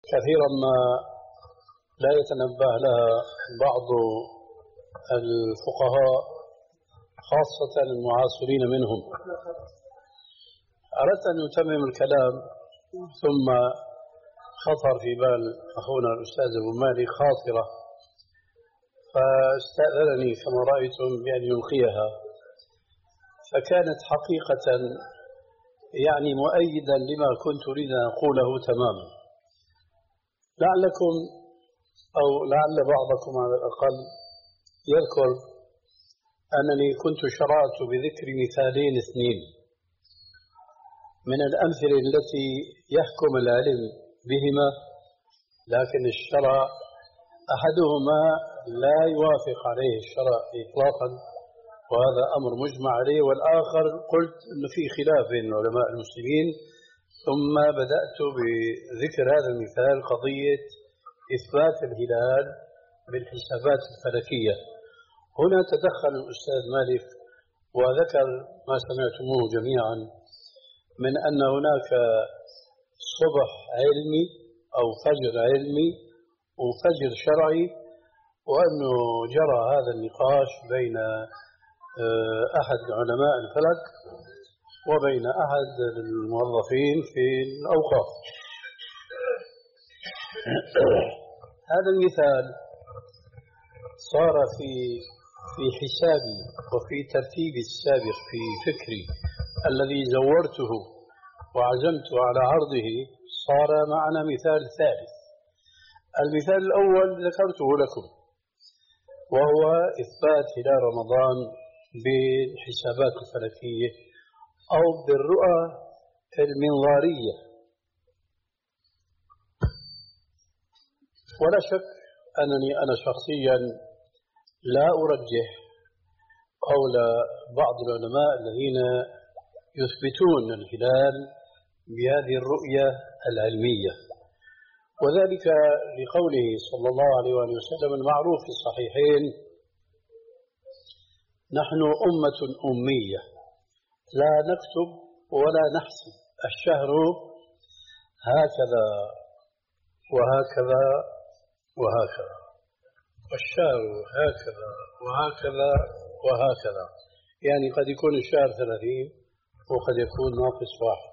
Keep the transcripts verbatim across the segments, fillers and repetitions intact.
كثيرا ما لا يتنبه لها بعض الفقهاء خاصة المعاصرين منهم. أردت أن أتمم الكلام ثم خطر في بال أخونا الأستاذ أبو مالك خاطرة، فاستأذنني كما رأيتم بأن يلقيها، فكانت حقيقة يعني مؤيدا لما كنت أريد أن أقوله تماما. لعلكم أو لعل بعضكم على الأقل يذكر أنني كنت شرعت بذكر مثالين اثنين من الأمثلة التي يحكم العلم بهما، لكن الشرع أحدهما لا يوافق عليه الشرع إطلاقا، وهذا أمر مجمع عليه، والآخر قلت أنه في خلاف بين علماء المسلمين. ثم بدأت بذكر هذا المثال، قضية إثبات الهلال بالحسابات الفلكية. هنا تدخل الأستاذ مالك وذكر ما سمعتموه جميعا من أن هناك صبح علمي أو فجر علمي وفجر شرعي، وأنه جرى هذا النقاش بين أحد علماء الفلك وبين أحد الموظفين في الأوقاف. هذا المثال صار في في حسابي وفي ترتيبي السابق في فكري الذي زورته وعزمت على عرضه، صار معنا مثال ثالث. المثال الأول ذكرته لكم، وهو إثبات هلال رمضان بالحسابات الفلكية أو بالرؤى المنظارية. ولا شك أنني أنا شخصيا لا أرجح قول بعض العلماء الذين يثبتون الهلال بهذه الرؤية العلمية، وذلك لقوله صلى الله عليه وسلم المعروف في الصحيحين: نحن أمة أمية لا نكتب ولا نحسب، الشهر هكذا وهكذا وهكذا، والشهر هكذا وهكذا وهكذا، يعني قد يكون الشهر ثلاثين وقد يكون ناقص واحد.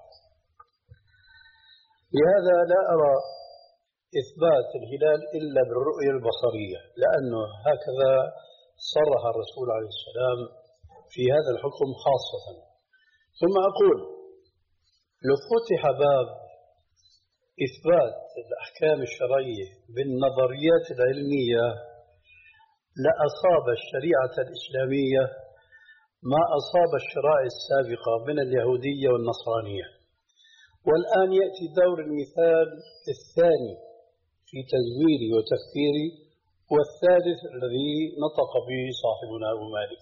لهذا لا أرى إثبات الهلال إلا بالرؤية البصرية، لأنه هكذا صرح الرسول عليه السلام في هذا الحكم خاصة. ثم أقول لو فتح باب إثبات الأحكام الشرعية بالنظريات العلمية لأصاب الشريعة الإسلامية ما أصاب الشرائع السابقة من اليهودية والنصرانية. والآن يأتي دور المثال الثاني في تزويري وتفكيري، والثالث الذي نطق به صاحبنا أبو مالك.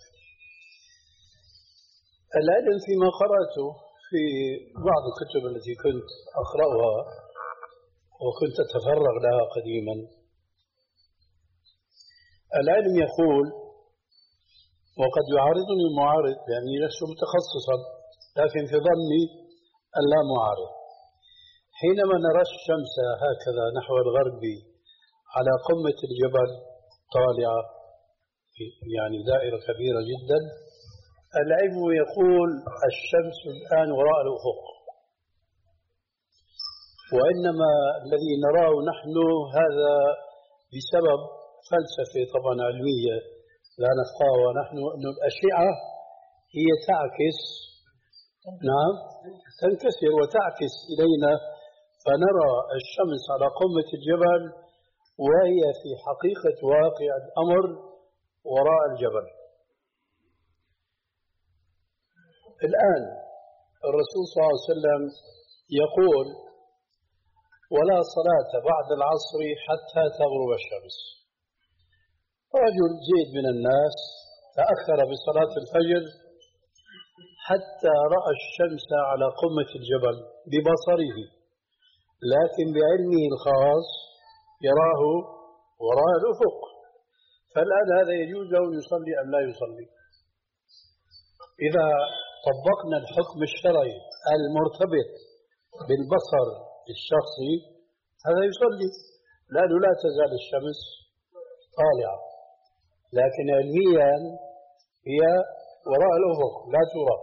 العلم فيما قرأته في بعض الكتب التي كنت أقرأها وكنت أتفرغ لها قديما، العلم يقول، وقد يعارضني المعارض يعني لست متخصصا لكن في ظني أن لا معارض، حينما نرى الشمس هكذا نحو الغرب على قمة الجبل طالعة يعني دائرة كبيرة جدا، العلم يقول الشمس الآن وراء الأفق، وإنما الذي نراه نحن هذا بسبب فلسفة طبعا علمية لا نفقهها نحن، أن الأشعة هي تعكس، نعم تنكسر وتعكس إلينا، فنرى الشمس على قمة الجبل وهي في حقيقة واقع الأمر وراء الجبل. الآن الرسول صلى الله عليه وسلم يقول: ولا صلاة بعد العصر حتى تغرب الشمس. رجل زيد من الناس تأخر بصلاة الفجر حتى رأى الشمس على قمة الجبل ببصره، لكن بعلمه الخاص يراه وراء الأفق. فالآن هذا يجوز له أن يصلي أم لا يصلي؟ إذا طبقنا الحكم الشرعي المرتبط بالبصر الشخصي هذا يصلي، لأنه لا تزال الشمس طالعة، لكن علميا هي وراء الأفق لا ترى.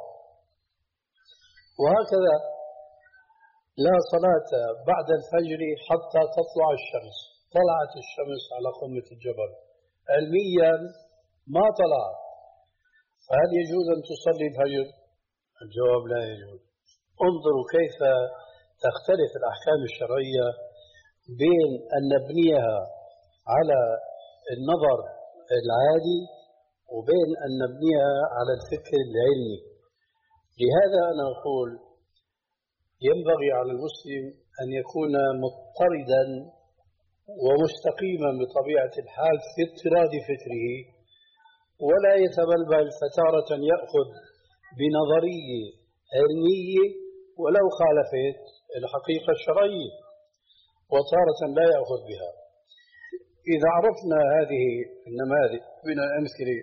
وهكذا لا صلاة بعد الفجر حتى تطلع الشمس. طلعت الشمس على قمة الجبل، علميا ما طلعت، فهل يجوز أن تصلي الفجر؟ الجواب لا يجوز. انظروا كيف تختلف الأحكام الشرعية بين أن نبنيها على النظر العادي وبين أن نبنيها على الفكر العلمي. لهذا أنا أقول ينبغي على المسلم أن يكون مضطردا ومستقيما بطبيعة الحال في اضطراد فكره، ولا يتبلبل فتارة يأخذ بنظرية علمية ولو خالفت الحقيقة الشرعية، وتارة لا يأخذ بها. إذا عرفنا هذه النماذج من الأمثلة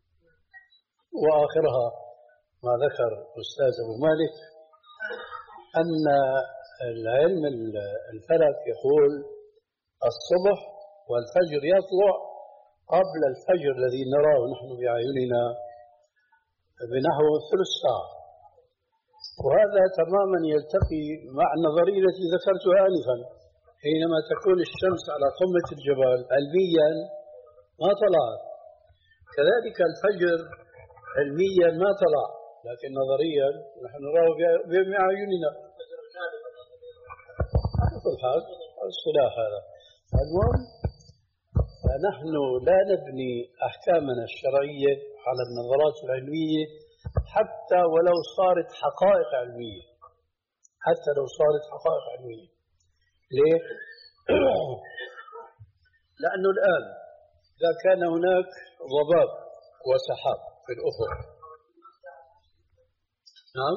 وآخرها ما ذكر الأستاذ أبو مالك أن العلم الفلك يقول الصبح والفجر يطلع قبل الفجر الذي نراه نحن بأعيننا بنحو ثلث ساعة، وهذا تماما يلتقي مع النظرية التي ذكرتها آنفا. حينما تكون الشمس على قمة الجبل علميا ما طلعت، كذلك الفجر علميا ما طلع، لكن نظريا نحن نراه بأعيننا. على كل حال الصلاح هذا. المهم فنحن لا نبني أحكامنا الشرعية على النظرات العلمية حتى ولو صارت حقائق علمية، حتى لو صارت حقائق علمية. ليه؟ لأنه الآن إذا كان هناك ضباب وسحاب في الأفق، نعم،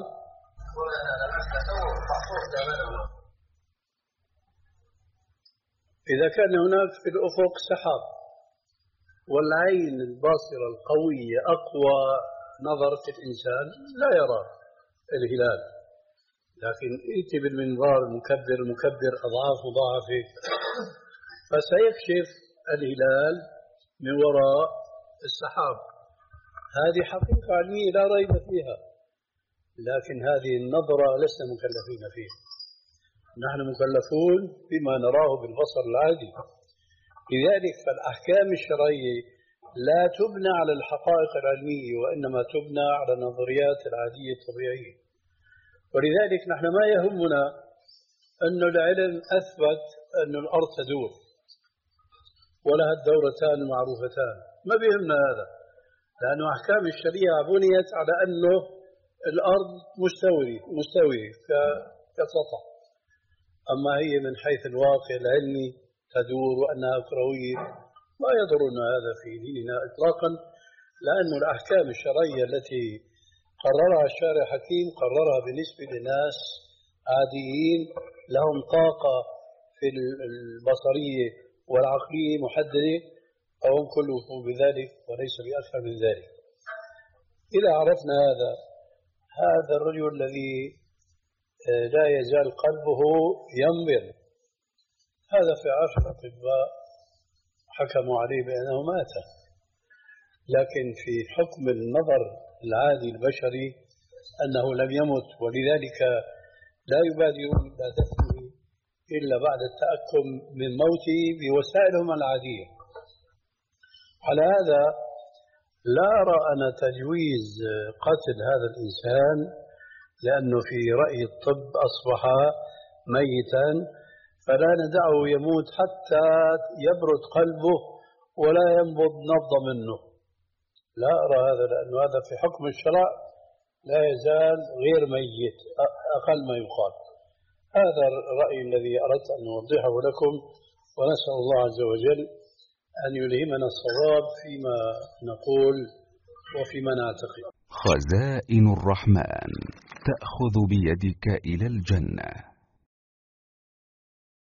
إذا كان هناك في الأفق سحاب والعين الباصرة القوية أقوى نظرة الإنسان لا يرى الهلال، لكن ائتي بالمنظار المكبر المكبر أضعاف مضاعفة فسيكشف الهلال من وراء السحاب. هذه حقيقة علمية لا ريب فيها، لكن هذه النظرة لسنا مكلفين فيها، نحن مكلفون بما نراه بالبصر العادي. لذلك فالأحكام الشرعية لا تبنى على الحقائق العلمية، وإنما تبنى على النظريات العادية الطبيعية. ولذلك نحن ما يهمنا أن العلم أثبت أن الأرض تدور ولها الدورتان معروفتان، ما بيهمنا هذا، لأن أحكام الشريعة بنيت على أنه الأرض مستوية مستوية كسطح، أما هي من حيث الواقع العلمي تدور وأنها كروية ما يضرنا هذا في ديننا إطلاقا، لأن الأحكام الشرعية التي قررها الشارع الحكيم قررها بالنسبة لناس عاديين لهم طاقة في البصرية والعقلية محددة، فهم كلفوا بذلك وليس بأكثر من ذلك. إذا عرفنا هذا هذا الرجل الذي لا يزال قلبه ينبض، هذا في عشر أطباء حكموا عليه بأنه مات، لكن في حكم النظر العادي البشري أنه لم يمت، ولذلك لا يبادرون إلى دفنه إلا بعد التأكد من موته بوسائلهم العادية. على هذا لا أرى أنا تجويز قتل هذا الإنسان، لأنه في رأي الطب أصبح ميتا، فلا ندعه يموت حتى يبرد قلبه ولا ينبض نبضة منه. لا أرى هذا، لأنه هذا في حكم الشرع لا يزال غير ميت أقل ما يقال. هذا الرأي الذي أردت أن أوضحه لكم، ونسأل الله عز وجل أن يلهمنا الصواب فيما نقول وفيما نعتقد. خزائن الرحمن تأخذ بيدك إلى الجنة.